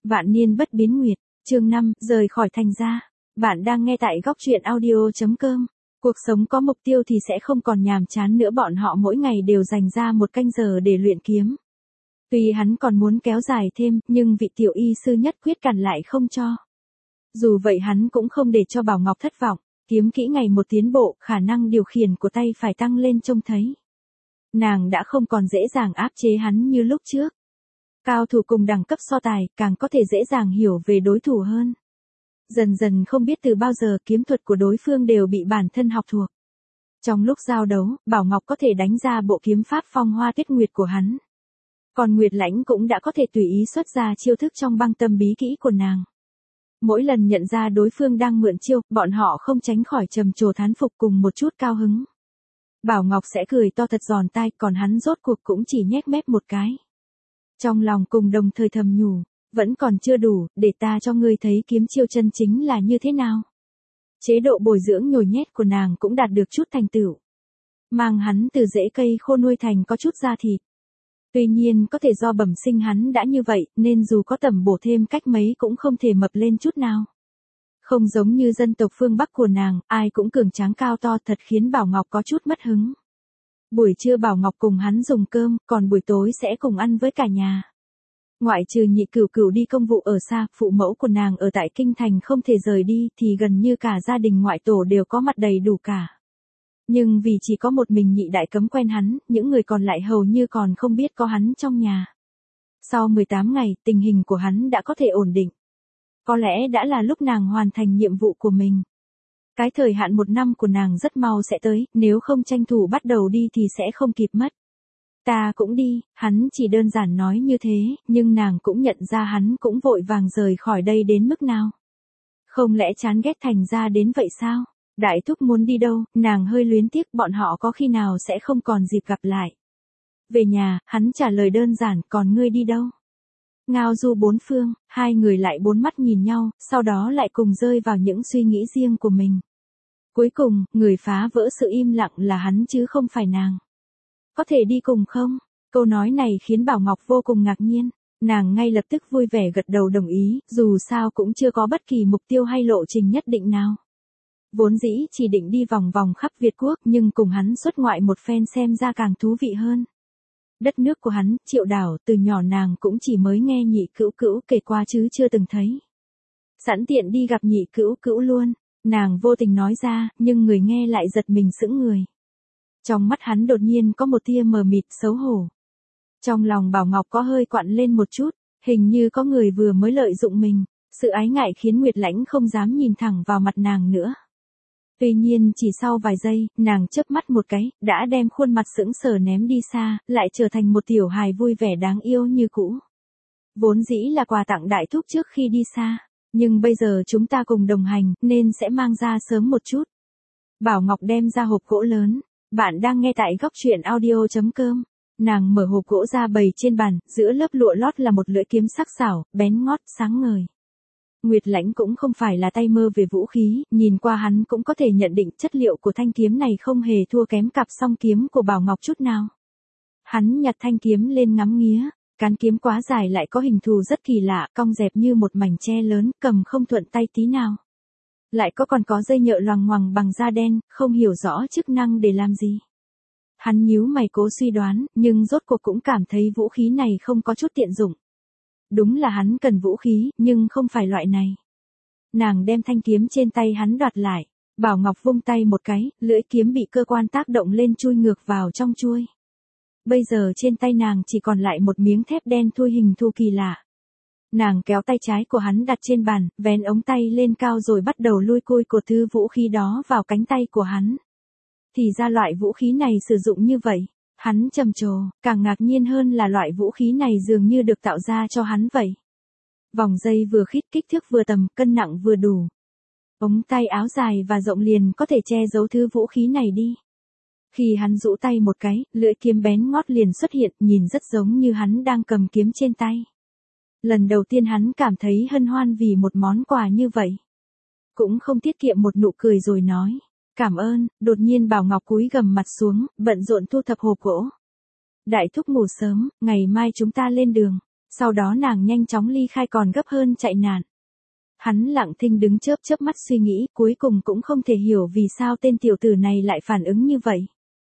Vạn niên bất biến nguyệt, chương 5, rời khỏi thành gia. Bạn đang nghe tại góc truyện audio.com. Cuộc sống có mục tiêu thì sẽ không còn nhàm chán nữa, bọn họ mỗi ngày đều dành ra một canh giờ để luyện kiếm. Tuy hắn còn muốn kéo dài thêm, nhưng vị tiểu y sư nhất quyết cản lại không cho. Dù vậy hắn cũng không để cho Bảo Ngọc thất vọng, kiếm kỹ ngày một tiến bộ, khả năng điều khiển của tay phải tăng lên trông thấy. Nàng đã không còn dễ dàng áp chế hắn như lúc trước. Cao thủ cùng đẳng cấp so tài, càng có thể dễ dàng hiểu về đối thủ hơn. Dần dần không biết từ bao giờ kiếm thuật của đối phương đều bị bản thân học thuộc. Trong lúc giao đấu, Bảo Ngọc có thể đánh ra bộ kiếm pháp phong hoa tuyết nguyệt của hắn. Còn Nguyệt Lãnh cũng đã có thể tùy ý xuất ra chiêu thức trong băng tâm bí kỹ của nàng. Mỗi lần nhận ra đối phương đang mượn chiêu, bọn họ không tránh khỏi trầm trồ thán phục cùng một chút cao hứng. Bảo Ngọc sẽ cười to thật giòn tai, còn hắn rốt cuộc cũng chỉ nhếch mép một cái. Trong lòng cùng đồng thời thầm nhủ, vẫn còn chưa đủ, để ta cho ngươi thấy kiếm chiêu chân chính là như thế nào. Chế độ bồi dưỡng nhồi nhét của nàng cũng đạt được chút thành tựu. Mang hắn từ rễ cây khô nuôi thành có chút da thịt. Tuy nhiên có thể do bẩm sinh hắn đã như vậy, nên dù có tẩm bổ thêm cách mấy cũng không thể mập lên chút nào. Không giống như dân tộc phương Bắc của nàng, ai cũng cường tráng cao to, thật khiến Bảo Ngọc có chút mất hứng. Buổi trưa Bảo Ngọc cùng hắn dùng cơm, còn buổi tối sẽ cùng ăn với cả nhà. Ngoại trừ Nhị Cửu Cửu đi công vụ ở xa, phụ mẫu của nàng ở tại kinh thành không thể rời đi, thì gần như cả gia đình ngoại tổ đều có mặt đầy đủ cả. Nhưng vì chỉ có một mình Nhị Đại Cấm quen hắn, những người còn lại hầu như còn không biết có hắn trong nhà. Sau 18 ngày, tình hình của hắn đã có thể ổn định. Có lẽ đã là lúc nàng hoàn thành nhiệm vụ của mình. Cái thời hạn 1 năm của nàng rất mau sẽ tới, nếu không tranh thủ bắt đầu đi thì sẽ không kịp mất. Ta cũng đi, hắn chỉ đơn giản nói như thế, nhưng nàng cũng nhận ra hắn cũng vội vàng rời khỏi đây đến mức nào. Không lẽ chán ghét thành ra đến vậy sao? Đại thúc muốn đi đâu, nàng hơi luyến tiếc, bọn họ có khi nào sẽ không còn dịp gặp lại. Về nhà, hắn trả lời đơn giản, còn ngươi đi đâu? Ngao du bốn phương, hai người lại bốn mắt nhìn nhau, sau đó lại cùng rơi vào những suy nghĩ riêng của mình. Cuối cùng, người phá vỡ sự im lặng là hắn chứ không phải nàng. Có thể đi cùng không? Câu nói này khiến Bảo Ngọc vô cùng ngạc nhiên. Nàng ngay lập tức vui vẻ gật đầu đồng ý, dù sao cũng chưa có bất kỳ mục tiêu hay lộ trình nhất định nào. Vốn dĩ chỉ định đi vòng vòng khắp Việt Quốc, nhưng cùng hắn xuất ngoại một phen xem ra càng thú vị hơn. Đất nước của hắn, Triệu Đảo, từ nhỏ nàng cũng chỉ mới nghe Nhị Cữu Cữu kể qua chứ chưa từng thấy. Sẵn tiện đi gặp Nhị Cữu Cữu luôn, nàng vô tình nói ra, nhưng người nghe lại giật mình sững người. Trong mắt hắn đột nhiên có một tia mờ mịt xấu hổ. Trong lòng Bảo Ngọc có hơi quặn lên một chút, hình như có người vừa mới lợi dụng mình, sự ái ngại khiến Nguyệt Lãnh không dám nhìn thẳng vào mặt nàng nữa. Tuy nhiên chỉ sau vài giây, nàng chớp mắt một cái, đã đem khuôn mặt sững sờ ném đi xa, lại trở thành một tiểu hài vui vẻ đáng yêu như cũ. Vốn dĩ là quà tặng đại thúc trước khi đi xa, nhưng bây giờ chúng ta cùng đồng hành, nên sẽ mang ra sớm một chút. Bảo Ngọc đem ra hộp gỗ lớn. Bạn đang nghe tại góc truyện audio.com. Nàng mở hộp gỗ ra bày trên bàn, giữa lớp lụa lót là một lưỡi kiếm sắc sảo, bén ngót, sáng ngời. Nguyệt Lãnh cũng không phải là tay mơ về vũ khí, nhìn qua hắn cũng có thể nhận định chất liệu của thanh kiếm này không hề thua kém cặp song kiếm của Bảo Ngọc chút nào. Hắn nhặt thanh kiếm lên ngắm nghía, cán kiếm quá dài lại có hình thù rất kỳ lạ, cong dẹp như một mảnh tre lớn, cầm không thuận tay tí nào. Lại còn có dây nhợ loằng ngoằng bằng da đen, không hiểu rõ chức năng để làm gì. Hắn nhíu mày cố suy đoán, nhưng rốt cuộc cũng cảm thấy vũ khí này không có chút tiện dụng. Đúng là hắn cần vũ khí, nhưng không phải loại này. Nàng đem thanh kiếm trên tay hắn đoạt lại. Bảo Ngọc vung tay một cái, lưỡi kiếm bị cơ quan tác động lên chui ngược vào trong chuôi. Bây giờ trên tay nàng chỉ còn lại một miếng thép đen thui hình thù kỳ lạ. Nàng kéo tay trái của hắn đặt trên bàn, vén ống tay lên cao rồi bắt đầu lui cui cột thứ vũ khí đó vào cánh tay của hắn. Thì ra loại vũ khí này sử dụng như vậy. Hắn trầm trồ, càng ngạc nhiên hơn là loại vũ khí này dường như được tạo ra cho hắn vậy. Vòng dây vừa khít, kích thước vừa tầm, cân nặng vừa đủ. Ống tay áo dài và rộng liền có thể che giấu thứ vũ khí này đi. Khi hắn rũ tay một cái, lưỡi kiếm bén ngót liền xuất hiện, nhìn rất giống như hắn đang cầm kiếm trên tay. Lần đầu tiên hắn cảm thấy hân hoan vì một món quà như vậy. Cũng không tiết kiệm một nụ cười rồi nói. Cảm ơn, đột nhiên Bảo Ngọc cúi gằm mặt xuống, bận rộn thu thập hộp gỗ. Đại thúc ngủ sớm, ngày mai chúng ta lên đường. Sau đó nàng nhanh chóng ly khai còn gấp hơn chạy nạn. Hắn lặng thinh đứng chớp chớp mắt suy nghĩ, cuối cùng cũng không thể hiểu vì sao tên tiểu tử này lại phản ứng như vậy.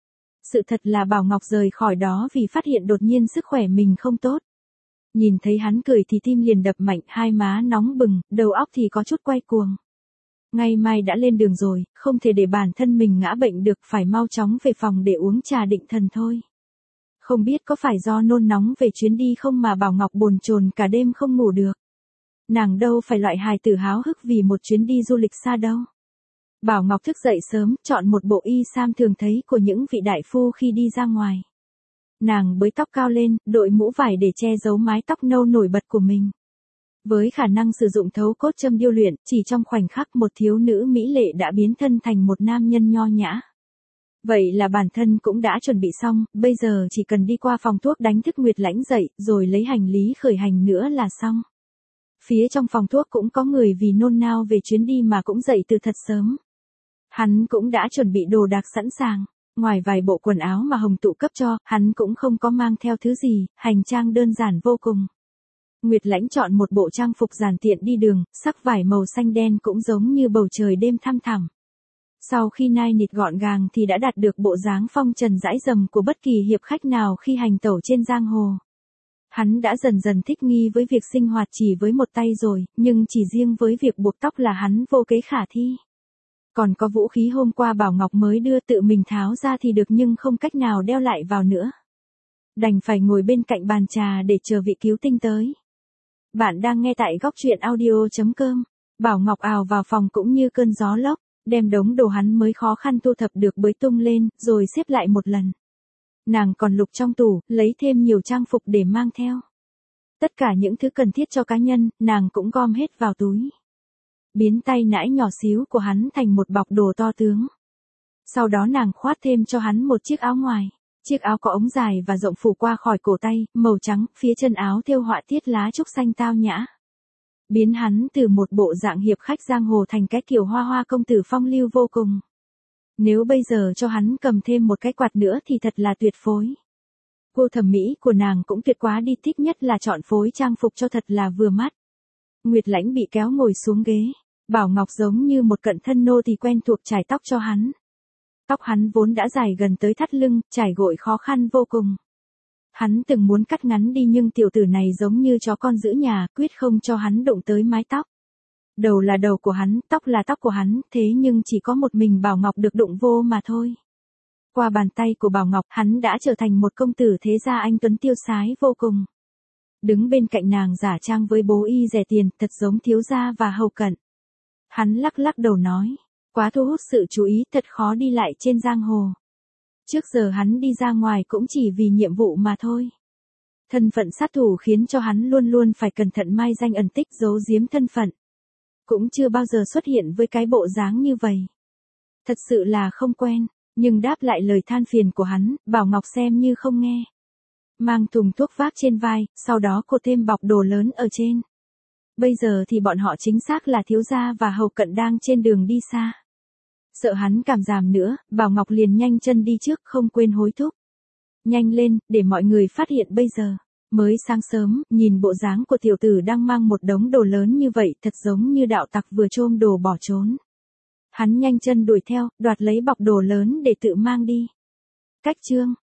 Sự thật là Bảo Ngọc rời khỏi đó vì phát hiện đột nhiên sức khỏe mình không tốt. Nhìn thấy hắn cười thì tim liền đập mạnh, hai má nóng bừng, đầu óc thì có chút quay cuồng. Ngày mai đã lên đường rồi, không thể để bản thân mình ngã bệnh được, phải mau chóng về phòng để uống trà định thần thôi. Không biết có phải do nôn nóng về chuyến đi không mà Bảo Ngọc bồn chồn cả đêm không ngủ được. Nàng đâu phải loại hài tử háo hức vì một chuyến đi du lịch xa đâu. Bảo Ngọc thức dậy sớm, chọn một bộ y sam thường thấy của những vị đại phu khi đi ra ngoài. Nàng bới tóc cao lên, đội mũ vải để che giấu mái tóc nâu nổi bật của mình. Với khả năng sử dụng thấu cốt châm điêu luyện, chỉ trong khoảnh khắc một thiếu nữ mỹ lệ đã biến thân thành một nam nhân nho nhã. Vậy là bản thân cũng đã chuẩn bị xong, bây giờ chỉ cần đi qua phòng thuốc đánh thức Nguyệt Lãnh dậy, rồi lấy hành lý khởi hành nữa là xong. Phía trong phòng thuốc cũng có người vì nôn nao về chuyến đi mà cũng dậy từ thật sớm. Hắn cũng đã chuẩn bị đồ đạc sẵn sàng, ngoài vài bộ quần áo mà Hồng Tụ cấp cho, hắn cũng không có mang theo thứ gì, hành trang đơn giản vô cùng. Nguyệt Lãnh chọn một bộ trang phục giản tiện đi đường, sắc vải màu xanh đen cũng giống như bầu trời đêm thăm thẳm. Sau khi nai nịt gọn gàng thì đã đạt được bộ dáng phong trần dãi dầm của bất kỳ hiệp khách nào khi hành tẩu trên giang hồ. Hắn đã dần dần thích nghi với việc sinh hoạt chỉ với một tay rồi, nhưng chỉ riêng với việc buộc tóc là hắn vô kế khả thi. Còn có vũ khí hôm qua Bảo Ngọc mới đưa tự mình tháo ra thì được nhưng không cách nào đeo lại vào nữa. Đành phải ngồi bên cạnh bàn trà để chờ vị cứu tinh tới. Bạn đang nghe tại góc truyện audio.com. Bảo Ngọc ào vào phòng cũng như cơn gió lốc, đem đống đồ hắn mới khó khăn thu thập được bới tung lên, rồi xếp lại một lần. Nàng còn lục trong tủ, lấy thêm nhiều trang phục để mang theo. Tất cả những thứ cần thiết cho cá nhân, nàng cũng gom hết vào túi. Biến tay nãi nhỏ xíu của hắn thành một bọc đồ to tướng. Sau đó nàng khoát thêm cho hắn một chiếc áo ngoài. Chiếc áo có ống dài và rộng phủ qua khỏi cổ tay, màu trắng, phía chân áo thêu họa tiết lá trúc xanh tao nhã. Biến hắn từ một bộ dạng hiệp khách giang hồ thành cái kiểu hoa hoa công tử phong lưu vô cùng. Nếu bây giờ cho hắn cầm thêm một cái quạt nữa thì thật là tuyệt phối. Cô thẩm mỹ của nàng cũng tuyệt quá đi, thích nhất là chọn phối trang phục cho thật là vừa mắt. Nguyệt Lãnh bị kéo ngồi xuống ghế. Bảo Ngọc giống như một cận thân nô thì quen thuộc chải tóc cho hắn. Tóc hắn vốn đã dài gần tới thắt lưng, chải gội khó khăn vô cùng. Hắn từng muốn cắt ngắn đi nhưng tiểu tử này giống như chó con giữ nhà, quyết không cho hắn đụng tới mái tóc. Đầu là đầu của hắn, tóc là tóc của hắn, thế nhưng chỉ có một mình Bảo Ngọc được đụng vô mà thôi. Qua bàn tay của Bảo Ngọc, hắn đã trở thành một công tử thế gia anh tuấn tiêu sái vô cùng. Đứng bên cạnh nàng giả trang với bố y rẻ tiền, thật giống thiếu gia và hầu cận. Hắn lắc lắc đầu nói, quá thu hút sự chú ý, thật khó đi lại trên giang hồ. Trước giờ hắn đi ra ngoài cũng chỉ vì nhiệm vụ mà thôi. Thân phận sát thủ khiến cho hắn luôn luôn phải cẩn thận mai danh ẩn tích, giấu giếm thân phận. Cũng chưa bao giờ xuất hiện với cái bộ dáng như vậy. Thật sự là không quen, nhưng đáp lại lời than phiền của hắn, Bảo Ngọc xem như không nghe. Mang thùng thuốc vác trên vai, sau đó cô thêm bọc đồ lớn ở trên. Bây giờ thì bọn họ chính xác là thiếu gia và hầu cận đang trên đường đi xa. Sợ hắn cảm giảm nữa, Bảo Ngọc liền nhanh chân đi trước, không quên hối thúc. Nhanh lên, để mọi người phát hiện bây giờ. Mới sáng sớm, nhìn bộ dáng của tiểu tử đang mang một đống đồ lớn như vậy, thật giống như đạo tặc vừa trôm đồ bỏ trốn. Hắn nhanh chân đuổi theo, đoạt lấy bọc đồ lớn để tự mang đi. Cách chương